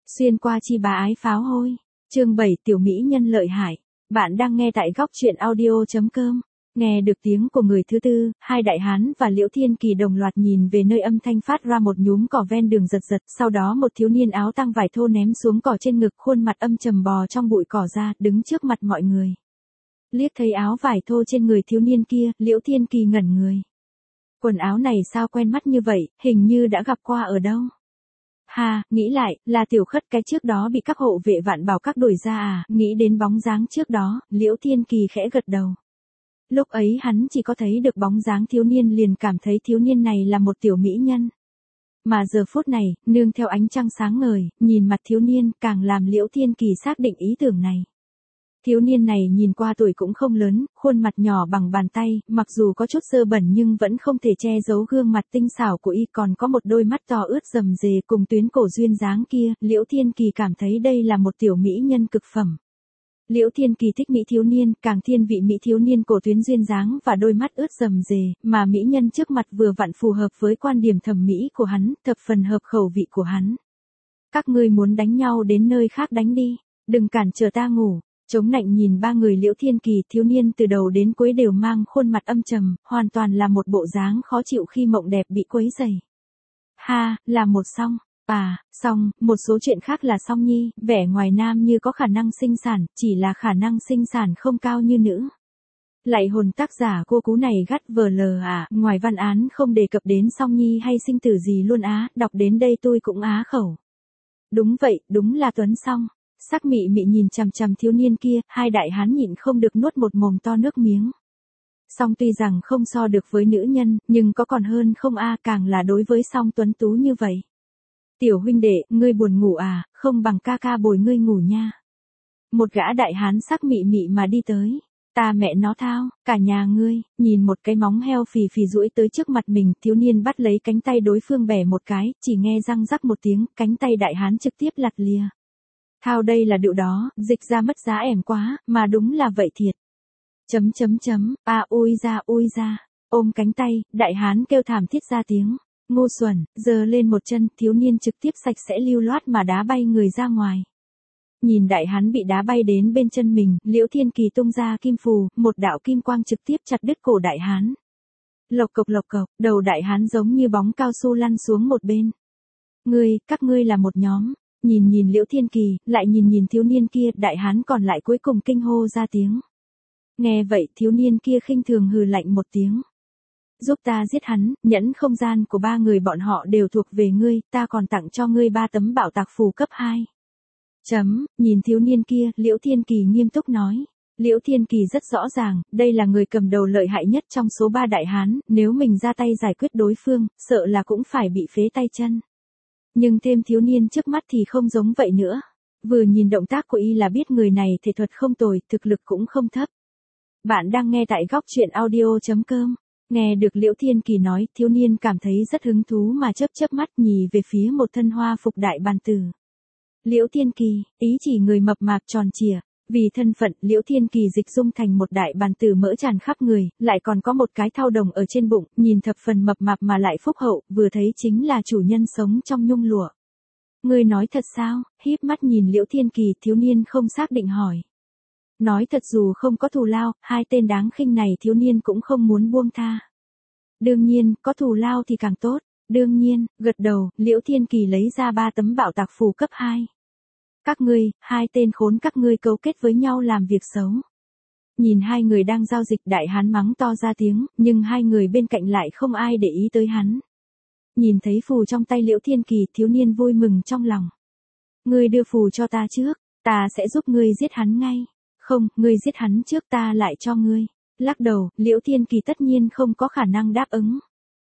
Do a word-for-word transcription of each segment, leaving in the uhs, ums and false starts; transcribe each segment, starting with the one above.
Xuyên qua chi bá ái pháo hôi. Chương bảy tiểu mỹ nhân lợi hại. Bạn đang nghe tại góc truyện audio.com. Nghe được tiếng của người thứ tư, hai đại hán và Liễu Thiên Kỳ đồng loạt nhìn về nơi âm thanh phát ra một nhúm cỏ ven đường giật giật, sau đó một thiếu niên áo tang vải thô ném xuống cỏ trên ngực, khuôn mặt âm trầm bò trong bụi cỏ ra, đứng trước mặt mọi người. Liếc thấy áo vải thô trên người thiếu niên kia, Liễu Thiên Kỳ ngẩn người. Quần áo này sao quen mắt như vậy, hình như đã gặp qua ở đâu. Ha, nghĩ lại, là Tiểu Khất cái trước đó bị các hộ vệ Vạn Bảo Các đuổi ra à, nghĩ đến bóng dáng trước đó, Liễu Thiên Kỳ khẽ gật đầu. Lúc ấy hắn chỉ có thấy được bóng dáng thiếu niên liền cảm thấy thiếu niên này là một tiểu mỹ nhân. Mà giờ phút này, nương theo ánh trăng sáng ngời, nhìn mặt thiếu niên càng làm Liễu Thiên Kỳ xác định ý tưởng này. Thiếu niên này nhìn qua tuổi cũng không lớn, khuôn mặt nhỏ bằng bàn tay, mặc dù có chút dơ bẩn nhưng vẫn không thể che giấu gương mặt tinh xảo của y, còn có một đôi mắt to ướt rầm rề cùng tuyến cổ duyên dáng kia, Liễu Thiên Kỳ cảm thấy đây là một tiểu mỹ nhân cực phẩm. Liễu Thiên Kỳ thích mỹ thiếu niên, càng thiên vị mỹ thiếu niên cổ tuyến duyên dáng và đôi mắt ướt rầm rề, mà mỹ nhân trước mặt vừa vặn phù hợp với quan điểm thẩm mỹ của hắn, thập phần hợp khẩu vị của hắn. Các ngươi muốn đánh nhau đến nơi khác đánh đi, đừng cản trở ta ngủ. Chống nạnh nhìn ba người Liễu Thiên Kỳ, thiếu niên từ đầu đến cuối đều mang khuôn mặt âm trầm, hoàn toàn là một bộ dáng khó chịu khi mộng đẹp bị quấy rầy. Ha, là một song. À, song, một số chuyện khác là song nhi, vẻ ngoài nam như có khả năng sinh sản, chỉ là khả năng sinh sản không cao như nữ. Lại hồn tác giả cô cú này gắt vờ lờ à, ngoài văn án không đề cập đến song nhi hay sinh tử gì luôn á, đọc đến đây tôi cũng á khẩu. Đúng vậy, đúng là Tuấn Song. Sắc mị mị nhìn chằm chằm thiếu niên kia, hai đại hán nhịn không được nuốt một mồm to nước miếng. Song tuy rằng không so được với nữ nhân, nhưng có còn hơn không a, càng là đối với Song tuấn tú như vậy. Tiểu huynh đệ, ngươi buồn ngủ à, không bằng ca ca bồi ngươi ngủ nha. Một gã đại hán sắc mị mị mà đi tới. Ta mẹ nó thao, cả nhà ngươi, nhìn một cái móng heo phì phì duỗi tới trước mặt mình, thiếu niên bắt lấy cánh tay đối phương bẻ một cái, chỉ nghe răng rắc một tiếng, cánh tay đại hán trực tiếp lặt lìa. Thao đây là điệu đó, dịch ra mất giá ẻm quá, mà đúng là vậy thiệt. Chấm chấm chấm, à ui ra ui ra, ôm cánh tay, đại hán kêu thảm thiết ra tiếng. Ngu xuẩn, giơ lên một chân, thiếu niên trực tiếp sạch sẽ lưu loát mà đá bay người ra ngoài. Nhìn đại hán bị đá bay đến bên chân mình, Liễu Thiên Kỳ tung ra kim phù, một đạo kim quang trực tiếp chặt đứt cổ đại hán. Lộc cộc lộc cộc, đầu đại hán giống như bóng cao su lăn xuống một bên. Ngươi, các ngươi là một nhóm. Nhìn nhìn Liễu Thiên Kỳ, lại nhìn nhìn thiếu niên kia, đại hán còn lại cuối cùng kinh hô ra tiếng. Nghe vậy, thiếu niên kia khinh thường hừ lạnh một tiếng. Giúp ta giết hắn, nhẫn không gian của ba người bọn họ đều thuộc về ngươi, ta còn tặng cho ngươi ba tấm bảo tạc phù cấp hai. Chấm, nhìn thiếu niên kia, Liễu Thiên Kỳ nghiêm túc nói. Liễu Thiên Kỳ rất rõ ràng, đây là người cầm đầu lợi hại nhất trong số ba đại hán, nếu mình ra tay giải quyết đối phương, sợ là cũng phải bị phế tay chân. Nhưng thêm thiếu niên trước mắt thì không giống vậy nữa. Vừa nhìn động tác của y là biết người này thể thuật không tồi, thực lực cũng không thấp. Bạn đang nghe tại góc truyện audio.com. Nghe được Liễu Thiên Kỳ nói, thiếu niên cảm thấy rất hứng thú mà chớp chớp mắt nhì về phía một thân hoa phục đại bàn tử. Liễu Thiên Kỳ, ý chỉ người mập mạp tròn trịa. Vì thân phận, Liễu Thiên Kỳ dịch dung thành một đại bàn tử mỡ tràn khắp người, lại còn có một cái thao đồng ở trên bụng, nhìn thập phần mập mạp mà lại phúc hậu, vừa thấy chính là chủ nhân sống trong nhung lụa. Ngươi nói thật sao? Híp mắt nhìn Liễu Thiên Kỳ, thiếu niên không xác định hỏi. Nói thật, dù không có thù lao, hai tên đáng khinh này thiếu niên cũng không muốn buông tha. Đương nhiên, có thù lao thì càng tốt. Đương nhiên, gật đầu, Liễu Thiên Kỳ lấy ra ba tấm bảo tạc phù cấp hai. Các ngươi, hai tên khốn các ngươi cấu kết với nhau làm việc xấu. Nhìn hai người đang giao dịch, đại hán mắng to ra tiếng, nhưng hai người bên cạnh lại không ai để ý tới hắn. Nhìn thấy phù trong tay Liễu Thiên Kỳ, thiếu niên vui mừng trong lòng. Ngươi đưa phù cho ta trước, ta sẽ giúp ngươi giết hắn ngay. Không, ngươi giết hắn trước ta lại cho ngươi. Lắc đầu, Liễu Thiên Kỳ tất nhiên không có khả năng đáp ứng.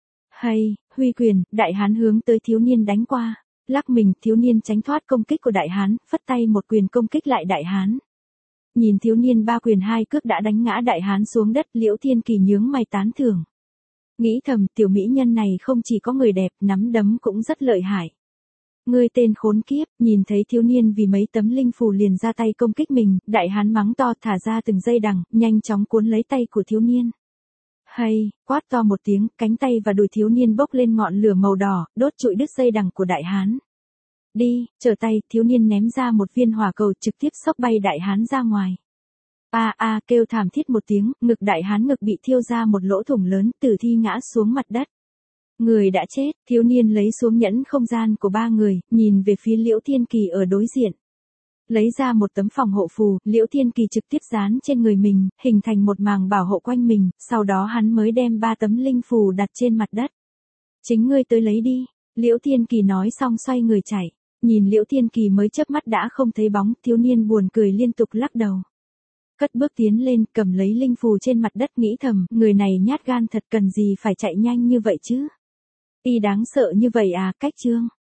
Hay, huy quyền, đại hán hướng tới thiếu niên đánh qua. Lắc mình, thiếu niên tránh thoát công kích của đại hán, phất tay một quyền công kích lại đại hán. Nhìn thiếu niên ba quyền hai cước đã đánh ngã đại hán xuống đất, Liễu Thiên Kỳ nhướng mày tán thưởng. Nghĩ thầm, tiểu mỹ nhân này không chỉ có người đẹp, nắm đấm cũng rất lợi hại. Ngươi tên khốn kiếp, nhìn thấy thiếu niên vì mấy tấm linh phù liền ra tay công kích mình, đại hán mắng to thả ra từng dây đằng, nhanh chóng cuốn lấy tay của thiếu niên. Hay, quát to một tiếng, cánh tay và đùi thiếu niên bốc lên ngọn lửa màu đỏ, đốt trụi đứt dây đằng của đại hán. Đi, trở tay, thiếu niên ném ra một viên hỏa cầu trực tiếp xốc bay đại hán ra ngoài. A a kêu thảm thiết một tiếng, ngực đại hán ngực bị thiêu ra một lỗ thủng lớn, tử thi ngã xuống mặt đất. Người đã chết, thiếu niên lấy xuống nhẫn không gian của ba người, nhìn về phía Liễu Thiên Kỳ ở đối diện. Lấy ra một tấm phòng hộ phù, Liễu Thiên Kỳ trực tiếp dán trên người mình, hình thành một màng bảo hộ quanh mình, sau đó hắn mới đem ba tấm linh phù đặt trên mặt đất. Chính ngươi tới lấy đi, Liễu Thiên Kỳ nói xong xoay người chạy, nhìn Liễu Thiên Kỳ mới chớp mắt đã không thấy bóng, thiếu niên buồn cười liên tục lắc đầu. Cất bước tiến lên, cầm lấy linh phù trên mặt đất nghĩ thầm, người này nhát gan thật cần gì phải chạy nhanh như vậy chứ. Y đáng sợ như vậy à, cách chương.